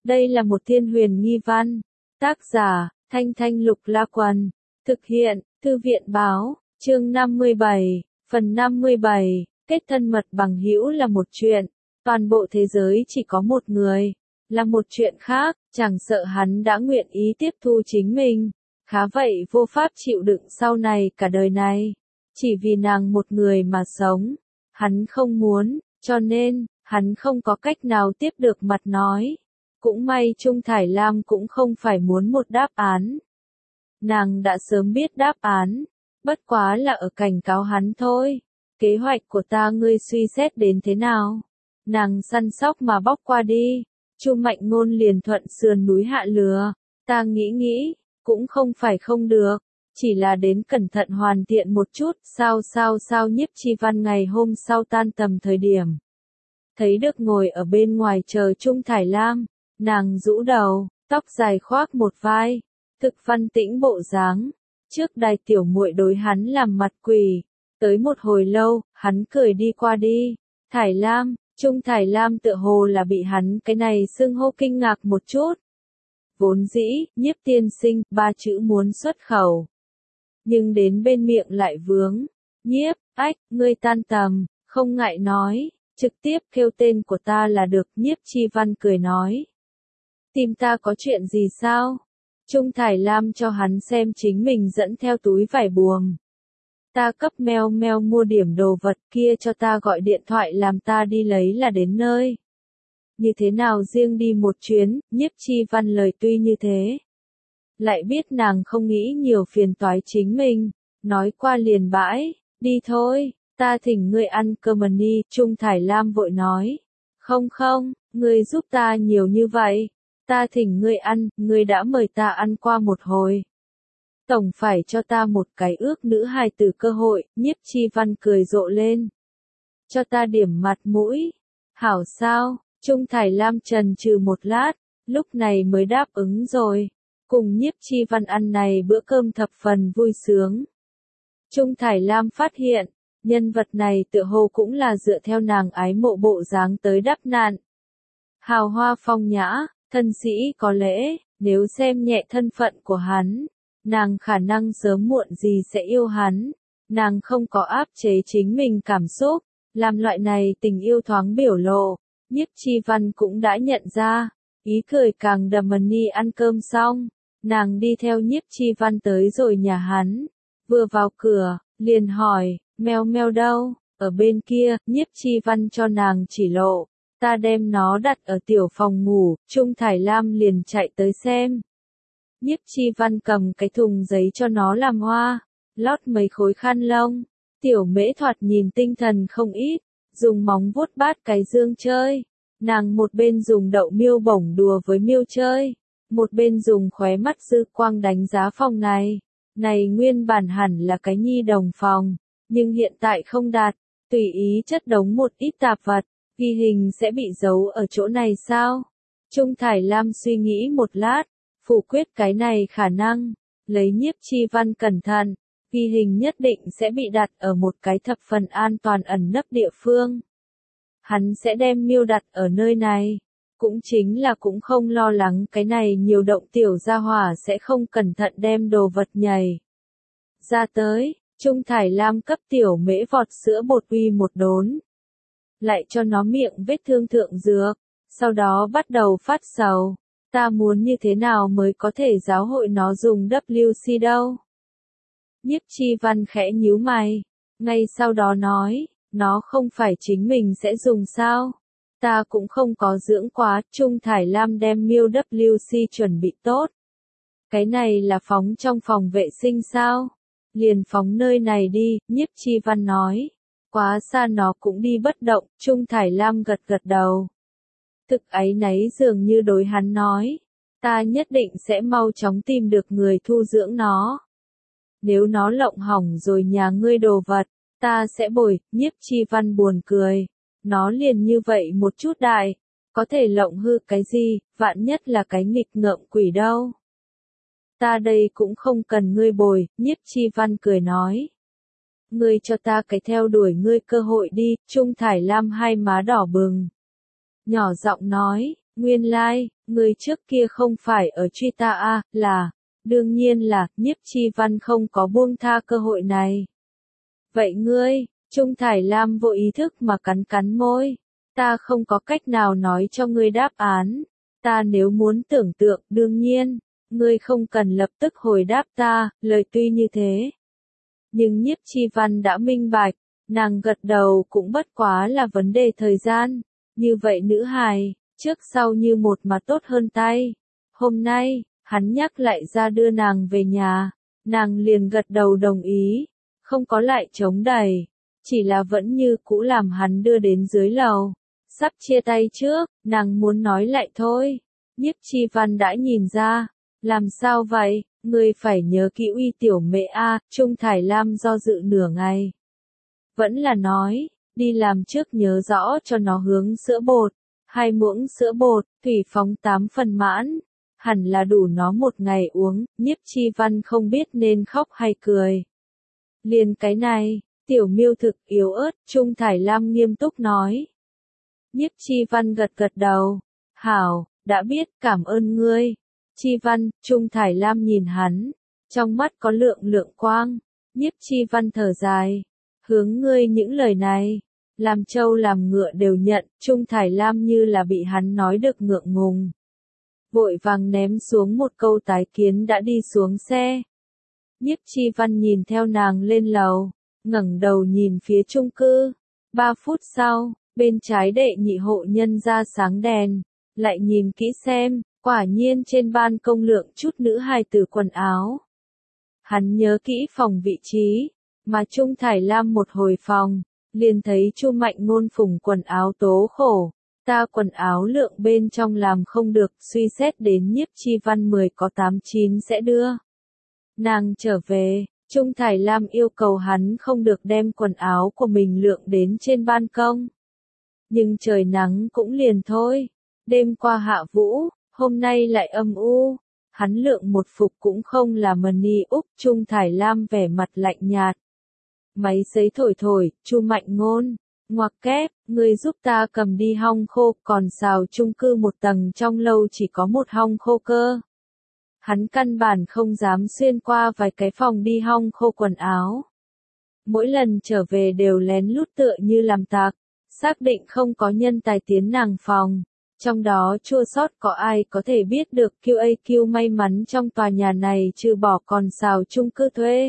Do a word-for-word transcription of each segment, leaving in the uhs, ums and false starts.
Đây là một thiên huyền nghi văn. Tác giả, Thanh Thanh Lục La Quần. Thực hiện, Thư viện Báo, chương năm mươi bảy, phần năm mươi bảy, kết thân mật bằng hữu là một chuyện, toàn bộ thế giới chỉ có một người, là một chuyện khác, chẳng sợ hắn đã nguyện ý tiếp thu chính mình, khá vậy vô pháp chịu đựng sau này cả đời này, chỉ vì nàng một người mà sống, hắn không muốn, cho nên, hắn không có cách nào tiếp được mặt nói. Cũng may Trung Thải Lam cũng không phải muốn một đáp án. Nàng đã sớm biết đáp án, bất quá là ở cảnh cáo hắn thôi. Kế hoạch của ta ngươi suy xét đến thế nào? Nàng săn sóc mà bóc qua đi. Chu Mạnh Ngôn liền thuận sườn núi hạ lừa. Ta nghĩ nghĩ, cũng không phải không được, chỉ là đến cẩn thận hoàn thiện một chút. Sao sao sao Nhiếp Chi Văn ngày hôm sau tan tầm thời điểm. Thấy được ngồi ở bên ngoài chờ Trung Thải Lam. Nàng rũ đầu, tóc dài khoác một vai, thực văn tĩnh bộ dáng. Trước đài tiểu muội đối hắn làm mặt quỷ, tới một hồi lâu, hắn cười đi qua đi. Thải Lam, Trung Thải Lam tựa hồ là bị hắn cái này xưng hô kinh ngạc một chút. Vốn dĩ, Nhiếp tiên sinh, ba chữ muốn xuất khẩu. Nhưng đến bên miệng lại vướng. Nhiếp, ách, ngươi tan tầm, không ngại nói, trực tiếp kêu tên của ta là được. Nhiếp Chi Văn cười nói. Tìm ta có chuyện gì sao? Trung Thải Lam cho hắn xem chính mình dẫn theo túi vải buồm. Ta cấp meo meo mua điểm đồ vật kia cho ta gọi điện thoại làm ta đi lấy là đến nơi. Như thế nào riêng đi một chuyến, Nhiếp Chi Văn lời tuy như thế. Lại biết nàng không nghĩ nhiều phiền toái chính mình, nói qua liền bãi, đi thôi, ta thỉnh ngươi ăn cơm đi. Trung Thải Lam vội nói, không không, ngươi giúp ta nhiều như vậy. Ta thỉnh ngươi ăn, ngươi đã mời ta ăn qua một hồi. Tổng phải cho ta một cái ước nữ hài tử cơ hội. Nhiếp Chi Văn cười rộ lên. Cho ta điểm mặt mũi. Hảo sao, Trung Thải Lam trần trừ một lát, lúc này mới đáp ứng rồi. Cùng Nhiếp Chi Văn ăn này bữa cơm thập phần vui sướng. Trung Thải Lam phát hiện, nhân vật này tựa hồ cũng là dựa theo nàng ái mộ bộ dáng tới đắp nạn. Hào hoa phong nhã. Thân sĩ có lễ, nếu xem nhẹ thân phận của hắn, nàng khả năng sớm muộn gì sẽ yêu hắn. Nàng không có áp chế chính mình cảm xúc, làm loại này tình yêu thoáng biểu lộ. Nhiếp Chi Văn cũng đã nhận ra, ý cười càng đậm. Ni ăn cơm xong, nàng đi theo Nhiếp Chi Văn tới rồi nhà hắn. Vừa vào cửa, liền hỏi, meo meo đâu, ở bên kia. Nhiếp Chi Văn cho nàng chỉ lộ. Ta đem nó đặt ở tiểu phòng ngủ, Trung Thải Lam liền chạy tới xem. Nhiếp Chi Văn cầm cái thùng giấy cho nó làm hoa, lót mấy khối khăn lông. Tiểu Mễ thoạt nhìn tinh thần không ít, dùng móng vuốt bát cái dương chơi. Nàng một bên dùng đậu miêu bổng đùa với miêu chơi, một bên dùng khóe mắt dư quang đánh giá phòng này. Này nguyên bản hẳn là cái nhi đồng phòng, nhưng hiện tại không đạt, tùy ý chất đống một ít tạp vật. Ghi hình sẽ bị giấu ở chỗ này sao? Trung Thải Lam suy nghĩ một lát, phủ quyết cái này khả năng, lấy Nhiếp Chi Văn cẩn thận, ghi hình nhất định sẽ bị đặt ở một cái thập phần an toàn ẩn nấp địa phương. Hắn sẽ đem miêu đặt ở nơi này, cũng chính là cũng không lo lắng cái này nhiều động tiểu gia hỏa sẽ không cẩn thận đem đồ vật nhảy ra tới. Trung Thải Lam cấp tiểu Mễ vọt sữa bột uy một đốn. Lại cho nó miệng vết thương thượng dược, sau đó bắt đầu phát sầu. Ta muốn như thế nào mới có thể giáo hội nó dùng W C đâu? Nhiếp Chi Văn khẽ nhíu mày, ngay sau đó nói, nó không phải chính mình sẽ dùng sao? Ta cũng không có dưỡng quá. Trung Thải Lam đem miêu W C chuẩn bị tốt. Cái này là phóng trong phòng vệ sinh sao? Liền phóng nơi này đi, Nhiếp Chi Văn nói. Quá xa nó cũng đi bất động. Trung Thải Lam gật gật đầu. Thực áy náy dường như đối hắn nói, ta nhất định sẽ mau chóng tìm được người thu dưỡng nó. Nếu nó lộng hỏng rồi nhà ngươi đồ vật, ta sẽ bồi. Nhiếp Chi Văn buồn cười, nó liền như vậy một chút đại, có thể lộng hư cái gì, vạn nhất là cái nghịch ngợm quỷ đâu. Ta đây cũng không cần ngươi bồi. Nhiếp Chi Văn cười nói. Ngươi cho ta cái theo đuổi ngươi cơ hội đi. Trung Thải Lam hai má đỏ bừng, nhỏ giọng nói, Nguyên lai, like, người trước kia không phải ở truy ta à, là, đương nhiên là, Nhiếp Chi Văn không có buông tha cơ hội này. Vậy ngươi, Trung Thải Lam vô ý thức mà cắn cắn môi, ta không có cách nào nói cho ngươi đáp án, ta nếu muốn tưởng tượng đương nhiên, ngươi không cần lập tức hồi đáp ta, lời tuy như thế. Nhưng Nhiếp Chi Văn đã minh bạch, nàng gật đầu cũng bất quá là vấn đề thời gian, như vậy nữ hài, trước sau như một mà tốt hơn tay. Hôm nay, hắn nhắc lại ra đưa nàng về nhà, nàng liền gật đầu đồng ý, không có lại chống đẩy, chỉ là vẫn như cũ làm hắn đưa đến dưới lầu. Sắp chia tay trước, nàng muốn nói lại thôi. Nhiếp Chi Văn đã nhìn ra, làm sao vậy, ngươi phải nhớ kỹ uy tiểu mẹ a. Trung Thải Lam do dự nửa ngày. Vẫn là nói, đi làm trước nhớ rõ cho nó hướng sữa bột, hai muỗng sữa bột, thủy phóng tám phần mãn, hẳn là đủ nó một ngày uống. Nhiếp Chi Văn không biết nên khóc hay cười. Liền cái này, tiểu miêu thực yếu ớt, Trung Thải Lam nghiêm túc nói. Nhiếp Chi Văn gật gật đầu, hảo, đã biết, cảm ơn ngươi. Chi Văn, Trung Thải Lam nhìn hắn, trong mắt có lượng lượng quang. Nhiếp Chi Văn thở dài, hướng ngươi những lời này, làm trâu làm ngựa đều nhận. Trung Thải Lam như là bị hắn nói được ngượng ngùng, vội vàng ném xuống một câu tái kiến đã đi xuống xe. Nhiếp Chi Văn nhìn theo nàng lên lầu, ngẩng đầu nhìn phía chung cư. Ba phút sau, bên trái đệ nhị hộ nhân ra sáng đèn, lại nhìn kỹ xem, quả nhiên trên ban công lượng chút nữ hài tử quần áo. Hắn nhớ kỹ phòng vị trí, mà Trung Thải Lam một hồi phòng, liền thấy Chu Mạnh Ngôn phùng quần áo tố khổ, ta quần áo lượng bên trong làm không được, suy xét đến Nhiếp Chi Văn mười có tám chín sẽ đưa nàng trở về. Trung Thải Lam yêu cầu hắn không được đem quần áo của mình lượng đến trên ban công. Nhưng trời nắng cũng liền thôi, đêm qua hạ vũ, hôm nay lại âm u, hắn lượng một phục cũng không là mani úc. Trung Thải Lam vẻ mặt lạnh nhạt. Máy sấy thổi thổi, Chu Mạnh Ngôn, ngoặc kép, ngươi giúp ta cầm đi hong khô, còn xào chung cư một tầng trong lâu chỉ có một hong khô cơ. Hắn căn bản không dám xuyên qua vài cái phòng đi hong khô quần áo. Mỗi lần trở về đều lén lút tựa như làm tặc, xác định không có nhân tài tiến nàng phòng. Trong đó chua xót có ai có thể biết được quy a quy may mắn trong tòa nhà này trừ bỏ còn xào chung cư thuê.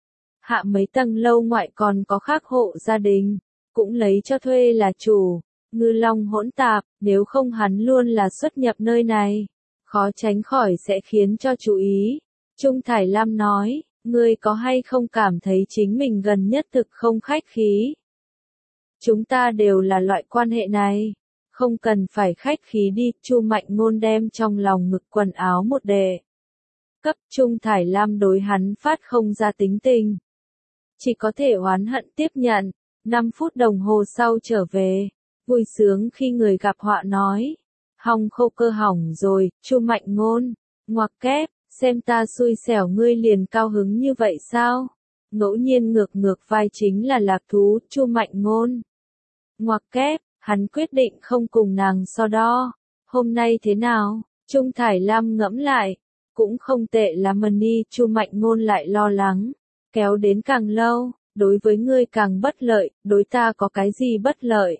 Hạ mấy tầng lâu ngoại còn có khác hộ gia đình, cũng lấy cho thuê là chủ, ngư long hỗn tạp, nếu không hắn luôn là xuất nhập nơi này, khó tránh khỏi sẽ khiến cho chú ý. Trung Thải Lam nói, ngươi có hay không cảm thấy chính mình gần nhất thực không khách khí? Chúng ta đều là loại quan hệ này, không cần phải khách khí đi. Chu Mạnh Ngôn đem trong lòng ngực quần áo một đệ cấp. Trung Thải Lam đối hắn phát không ra tính tình, chỉ có thể oán hận tiếp nhận. Năm phút đồng hồ sau trở về, vui sướng khi người gặp họa nói, hong khô cơ hỏng rồi. Chu Mạnh Ngôn, ngoặc kép, xem ta xui xẻo ngươi liền cao hứng như vậy sao? Ngẫu nhiên ngược ngược vai chính là lạc thú. Chu Mạnh Ngôn, ngoặc kép, hắn quyết định không cùng nàng so đo. Hôm nay thế nào? Trung Thải Lam ngẫm lại, cũng không tệ lắm mani. Chu Mạnh Ngôn lại lo lắng, kéo đến càng lâu, đối với ngươi càng bất lợi. Đối ta có cái gì bất lợi?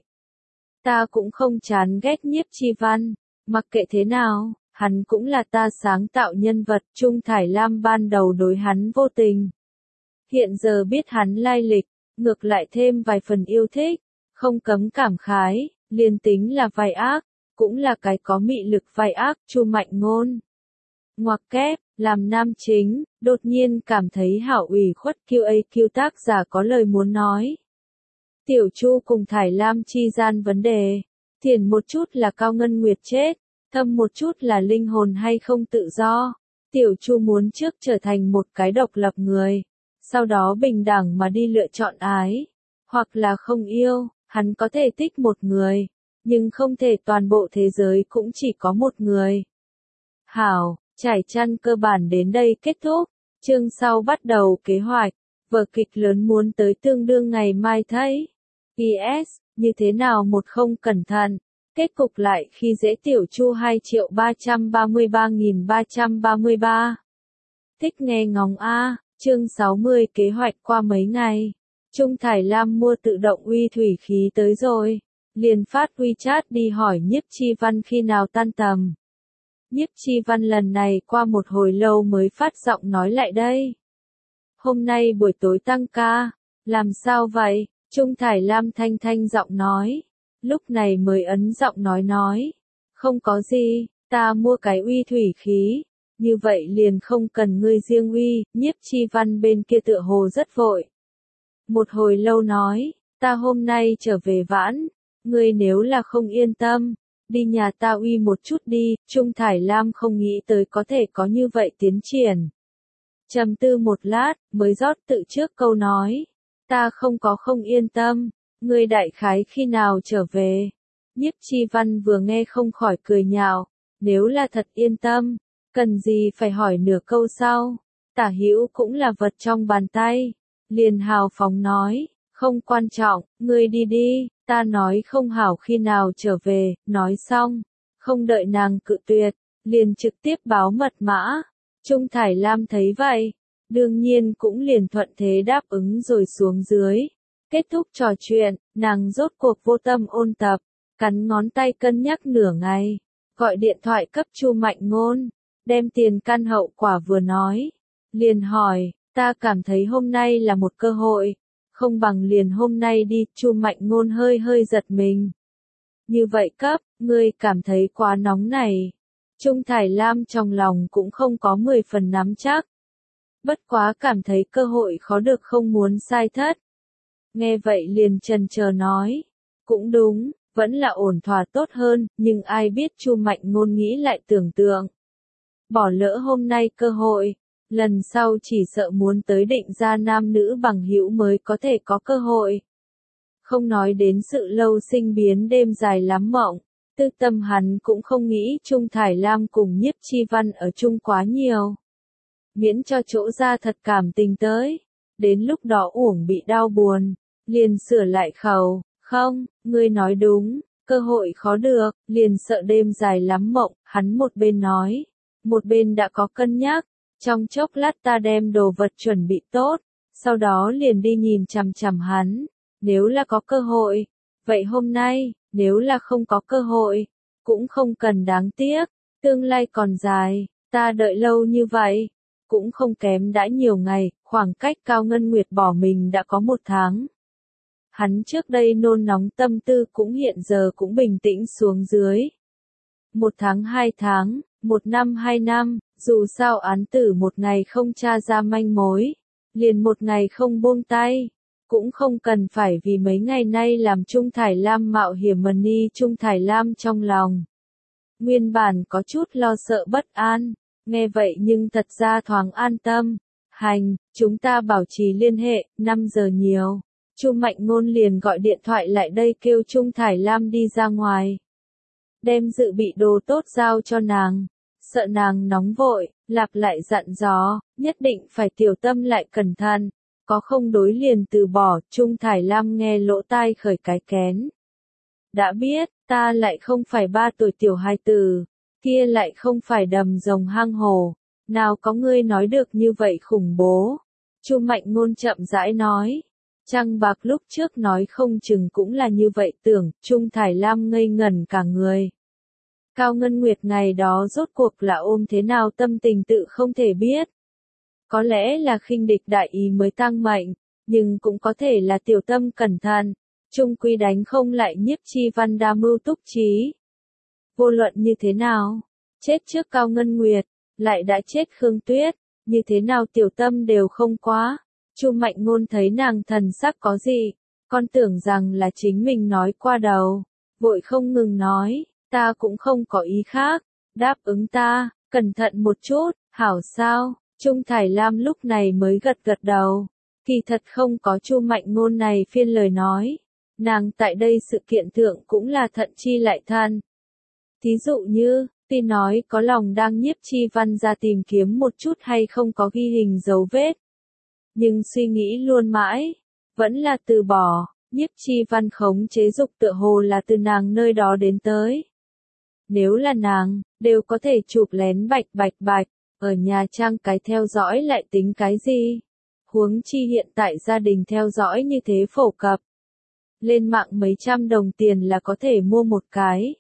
Ta cũng không chán ghét Nhiếp Chi Văn, mặc kệ thế nào, hắn cũng là ta sáng tạo nhân vật. Trung Thải Lam ban đầu đối hắn vô tình, hiện giờ biết hắn lai lịch, ngược lại thêm vài phần yêu thích, không cấm cảm khái, liền tính là vai ác, cũng là cái có mị lực vai ác. Chu Mạnh Ngôn, ngoặc kép, làm nam chính, đột nhiên cảm thấy hảo ủy khuất. quy a quy tác giả có lời muốn nói. Tiểu Chu cùng Thải Lam chi gian vấn đề, thiền một chút là Cao Ngân Nguyệt chết, thâm một chút là linh hồn hay không tự do. Tiểu Chu muốn trước trở thành một cái độc lập người, sau đó bình đẳng mà đi lựa chọn ái, hoặc là không yêu. Hắn có thể thích một người, nhưng không thể toàn bộ thế giới cũng chỉ có một người. Hảo, trải chăn cơ bản đến đây kết thúc, chương sau bắt đầu kế hoạch, vở kịch lớn muốn tới tương đương ngày mai thấy. pê ét, như thế nào một không cẩn thận, Kết cục lại khi dễ tiểu Chu hai triệu ba trăm ba mươi ba nghìn ba trăm ba mươi ba. Thích nghe ngóng a, chương sáu mươi kế hoạch qua mấy ngày. Trung Thải Lam mua tự động uy thủy khí tới rồi. Liền phát WeChat đi hỏi Nhiếp Chi Văn khi nào tan tầm. Nhiếp Chi Văn lần này qua một hồi lâu mới phát giọng nói lại đây. Hôm nay buổi tối tăng ca, làm sao vậy? Trung Thải Lam thanh thanh giọng nói. Lúc này mới ấn giọng nói nói. Không có gì, ta mua cái uy thủy khí. Như vậy liền không cần ngươi riêng uy. Nhiếp Chi Văn bên kia tựa hồ rất vội. Một hồi lâu nói, ta hôm nay trở về vãn. Ngươi nếu là không yên tâm, đi nhà ta uy một chút đi. Trung Thải Lam không nghĩ tới có thể có như vậy tiến triển. Trầm tư một lát, mới rót tự trước câu nói. Ta không có không yên tâm, ngươi đại khái khi nào trở về. Nhiếp Chi Văn vừa nghe không khỏi cười nhạo, nếu là thật yên tâm, cần gì phải hỏi nửa câu sau. Tả Hữu cũng là vật trong bàn tay, liền hào phóng nói, không quan trọng, ngươi đi đi, ta nói không hảo khi nào trở về. Nói xong, không đợi nàng cự tuyệt, liền trực tiếp báo mật mã. Trung Thải Lam thấy vậy, đương nhiên cũng liền thuận thế đáp ứng rồi xuống dưới. Kết thúc trò chuyện, nàng rốt cuộc vô tâm ôn tập, cắn ngón tay cân nhắc nửa ngày, gọi điện thoại cấp Chu Mạnh Ngôn, đem tiền căn hậu quả vừa nói, liền hỏi, ta cảm thấy hôm nay là một cơ hội, không bằng liền hôm nay đi. Chu Mạnh Ngôn hơi hơi giật mình. Như vậy cấp, ngươi cảm thấy quá nóng này. Trung Thải Lam trong lòng cũng không có mười phần nắm chắc. Bất quá cảm thấy cơ hội khó được không muốn sai thất. Nghe vậy liền chần chờ nói. Cũng đúng, vẫn là ổn thỏa tốt hơn, nhưng ai biết Chu Mạnh Ngôn nghĩ lại tưởng tượng. Bỏ lỡ hôm nay cơ hội, lần sau chỉ sợ muốn tới định ra nam nữ bằng hữu mới có thể có cơ hội. Không nói đến sự lâu sinh biến đêm dài lắm mộng. Tư tâm hắn cũng không nghĩ Trung Thải Lam cùng Nhiếp Chi Văn ở chung quá nhiều. Miễn cho chỗ ra thật cảm tình tới. Đến lúc đó uổng bị đau buồn. Liền sửa lại khẩu. Không, ngươi nói đúng. Cơ hội khó được. Liền sợ đêm dài lắm mộng. Hắn một bên nói. Một bên đã có cân nhắc. Trong chốc lát ta đem đồ vật chuẩn bị tốt. Sau đó liền đi nhìn chằm chằm hắn. Nếu là có cơ hội. Vậy hôm nay. Nếu là không có cơ hội, cũng không cần đáng tiếc, tương lai còn dài, ta đợi lâu như vậy, cũng không kém đã nhiều ngày, khoảng cách Cao Ngân Nguyệt bỏ mình đã có một tháng. Hắn trước đây nôn nóng tâm tư cũng hiện giờ cũng bình tĩnh xuống dưới. Một tháng hai tháng, một năm hai năm, dù sao án tử một ngày không tra ra manh mối, liền một ngày không buông tay. Cũng không cần phải vì mấy ngày nay làm Trung Thải Lam mạo hiểm mần ni. Trung Thải Lam trong lòng nguyên bản có chút lo sợ bất an, nghe vậy nhưng thật ra thoáng an tâm. Hành, chúng ta bảo trì liên hệ. Năm giờ nhiều, Chu Mạnh Ngôn liền gọi điện thoại lại đây kêu Trung Thải Lam đi ra ngoài, đem dự bị đồ tốt giao cho nàng, sợ nàng nóng vội, lặp lại dặn dò, nhất định phải tiểu tâm lại cẩn thận. Có không đối liền từ bỏ. Trung Thải Lam nghe lỗ tai khởi cái kén. Đã biết, ta lại không phải ba tuổi tiểu hài tử, kia lại không phải đầm rồng hang hồ, nào có ngươi nói được như vậy khủng bố. Chu Mạnh Ngôn chậm rãi nói. Trăng bạc lúc trước nói không chừng cũng là như vậy tưởng. Trung Thải Lam ngây ngẩn cả người. Cao Ngân Nguyệt ngày đó rốt cuộc là ôm thế nào tâm tình tự không thể biết. Có lẽ là khinh địch đại ý mới tăng mệnh, nhưng cũng có thể là tiểu tâm cẩn thận, chung quy đánh không lại Nhiếp Chi Văn đa mưu túc trí. Vô luận như thế nào, chết trước Cao Ngân Nguyệt, lại đã chết Khương Tuyết, như thế nào tiểu tâm đều không quá. Chu Mạnh Ngôn thấy nàng thần sắc có gì, con tưởng rằng là chính mình nói qua đầu, vội không ngừng nói, ta cũng không có ý khác, đáp ứng ta, cẩn thận một chút, hảo sao? Trung Thải Lam lúc này mới gật gật đầu. Kỳ thật không có Chu Mạnh Ngôn này phiên lời nói, nàng tại đây sự kiện thượng cũng là thận chi lại than. Thí dụ như, tuy nói có lòng đang Nhiếp Chi Văn ra tìm kiếm một chút hay không có ghi hình dấu vết, nhưng suy nghĩ luôn mãi, vẫn là từ bỏ. Nhiếp Chi Văn khống chế dục tựa hồ là từ nàng nơi đó đến tới. Nếu là nàng, đều có thể chụp lén bạch bạch bạch, ở nhà trang cái theo dõi lại tính cái gì? Huống chi hiện tại gia đình theo dõi như thế phổ cập. Lên mạng mấy trăm đồng tiền là có thể mua một cái.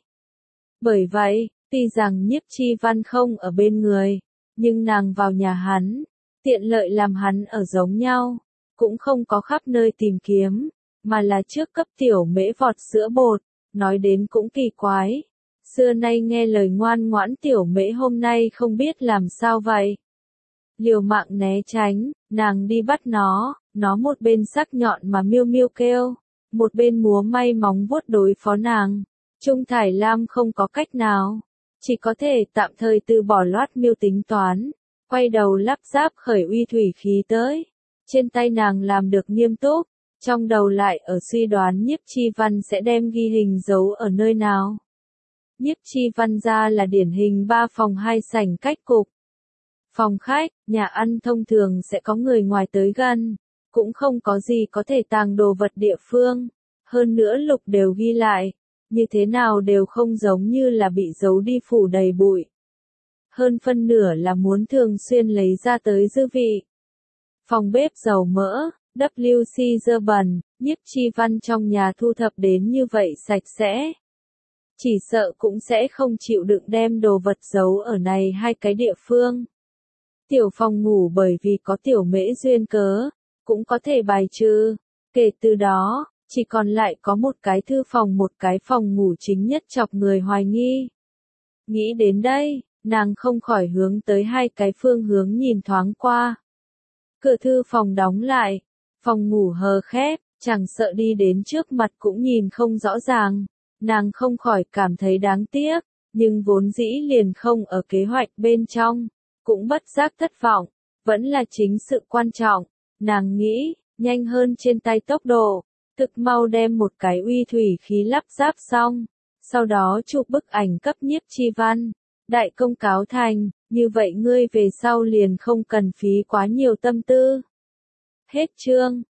Bởi vậy, tuy rằng Nhiếp Chi Văn không ở bên người, nhưng nàng vào nhà hắn, tiện lợi làm hắn ở giống nhau, cũng không có khắp nơi tìm kiếm, mà là trước cấp tiểu mễ vọt sữa bột, nói đến cũng kỳ quái. Xưa nay nghe lời ngoan ngoãn tiểu mễ hôm nay không biết làm sao vậy. Liều mạng né tránh, nàng đi bắt nó, nó một bên sắc nhọn mà miêu miêu kêu, một bên múa may móng vuốt đối phó nàng. Trung Thải Lam không có cách nào, chỉ có thể tạm thời từ bỏ loát miêu tính toán, quay đầu lắp ráp khởi uy thủy khí tới. Trên tay nàng làm được nghiêm túc, trong đầu lại ở suy đoán Nhiếp Chi Văn sẽ đem ghi hình giấu ở nơi nào. Nhiếp Chi Văn ra là điển hình ba phòng hai sảnh cách cục. Phòng khách, nhà ăn thông thường sẽ có người ngoài tới gần, cũng không có gì có thể tàng đồ vật địa phương. Hơn nữa lục đều ghi lại, như thế nào đều không giống như là bị giấu đi phủ đầy bụi. Hơn phân nửa là muốn thường xuyên lấy ra tới dư vị. Phòng bếp dầu mỡ, W C dơ bẩn, Nhiếp Chi Văn trong nhà thu thập đến như vậy sạch sẽ. Chỉ sợ cũng sẽ không chịu đựng đem đồ vật giấu ở này hai cái địa phương. Tiểu phòng ngủ bởi vì có tiểu mễ duyên cớ, cũng có thể bài trừ. Kể từ đó, chỉ còn lại có một cái thư phòng một cái phòng ngủ chính nhất chọc người hoài nghi. Nghĩ đến đây, nàng không khỏi hướng tới hai cái phương hướng nhìn thoáng qua. Cửa thư phòng đóng lại, phòng ngủ hờ khép, chẳng sợ đi đến trước mặt cũng nhìn không rõ ràng. Nàng không khỏi cảm thấy đáng tiếc, nhưng vốn dĩ liền không ở kế hoạch bên trong, cũng bất giác thất vọng, vẫn là chính sự quan trọng. Nàng nghĩ, nhanh hơn trên tay tốc độ, thực mau đem một cái uy thủy khí lắp ráp xong, sau đó chụp bức ảnh cấp Nhiếp Chi Văn. Đại công cáo thành, như vậy ngươi về sau liền không cần phí quá nhiều tâm tư. Hết chương.